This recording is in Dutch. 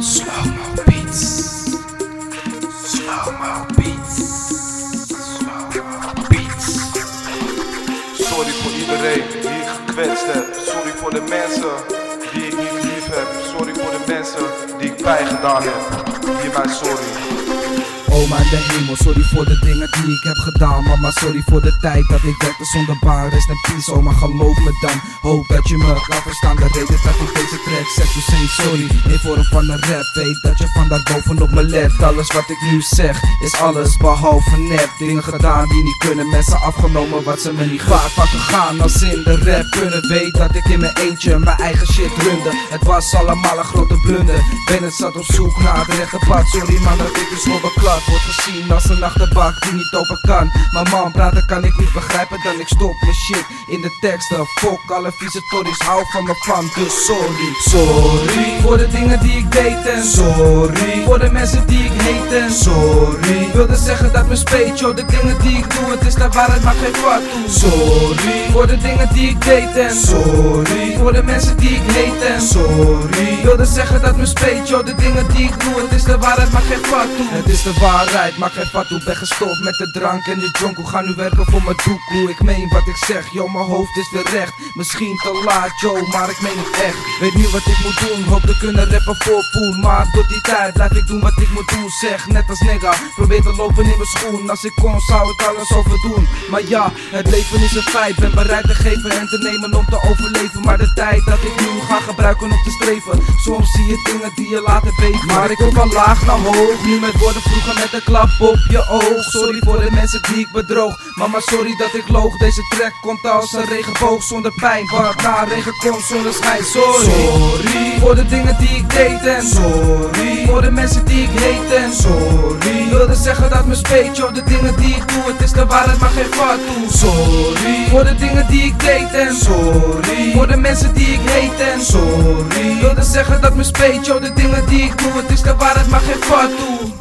Slow-mo beats. Slow-mo beats. Slow-mo beats. Sorry voor iedereen die ik gekwetst heb. Sorry voor de mensen die ik niet lief heb. Sorry voor de mensen die ik pijn gedaan heb. Hier mijn sorry. Oma in de hemel, sorry voor de dingen die ik heb gedaan. Mama, sorry voor de tijd dat ik werkte zonder baan. Rest in peace, oma, geloof me dan. Hoop dat je me kan verstaan, de reden dat ik deze track zet. Dus say sorry, in vorm van een rap. Weet dat je van daar bovenop me let. Alles wat ik nu zeg, is alles behalve nep. Dingen gedaan die niet kunnen, mensen afgenomen wat ze me niet vaak van gegaan. Als in de rap kunnen, weet dat ik in mijn eentje mijn eigen shit runde. Het was allemaal een grote blunder. Ben het zat op zoek naar het rechte pad. Sorry man dat ik dus klap wordt gezien als een achterbak die niet open kan. Maar man, praten kan ik niet begrijpen, dan ik stop mijn shit in de teksten. Fuck alle vieze tories, hou van me van, dus sorry. Sorry voor de dingen die ik deed en sorry voor de mensen die ik heet en sorry. Wilde zeggen dat me speet, joh, de dingen die ik doe, het is de waarheid, maar geen wat toe. Sorry voor de dingen die ik deed en sorry voor de mensen die ik heet en sorry. Wilde zeggen dat me speet, joh, de dingen die ik doe, het is de waarheid, maar geen wat toe. Het is de waarheid, maak geen vat toe, ben gestopt met de drank en de jonko. Ga nu werken voor mijn doekoe, ik meen wat ik zeg, yo, mijn hoofd is weer recht. Misschien te laat, yo, maar ik meen het echt. Weet nu wat ik moet doen, hoop te kunnen rappen voor poen. Maar tot die tijd blijf ik doen wat ik moet doen, zeg, net als nigga. Probeer te lopen in mijn schoen, als ik kon zou ik alles overdoen. Maar ja, het leven is een feit, ben bereid te geven en te nemen om te overleven. Maar de tijd dat ik nu ga gebruiken om te streven, soms zie je dingen die je laten weten. Maar ik kom van laag naar hoog, nu met woorden vroeger met een klap op je oog. Sorry voor de mensen die ik bedroog, mama sorry dat ik loog. Deze track komt als een regenboog zonder pijn, wat na regen komt zonder schijn. Sorry voor de dingen die ik deed en sorry voor de mensen die ik heet en sorry. Wilde zeggen dat me speet, joh, de dingen die ik doe, het is de waarheid, maar geen wat toe. Sorry voor de dingen die ik deed en sorry voor de mensen die ik heet en sorry. Wilde zeggen dat me speet, joh, de dingen die ik doe, het is de waarheid, maar geen wat toe.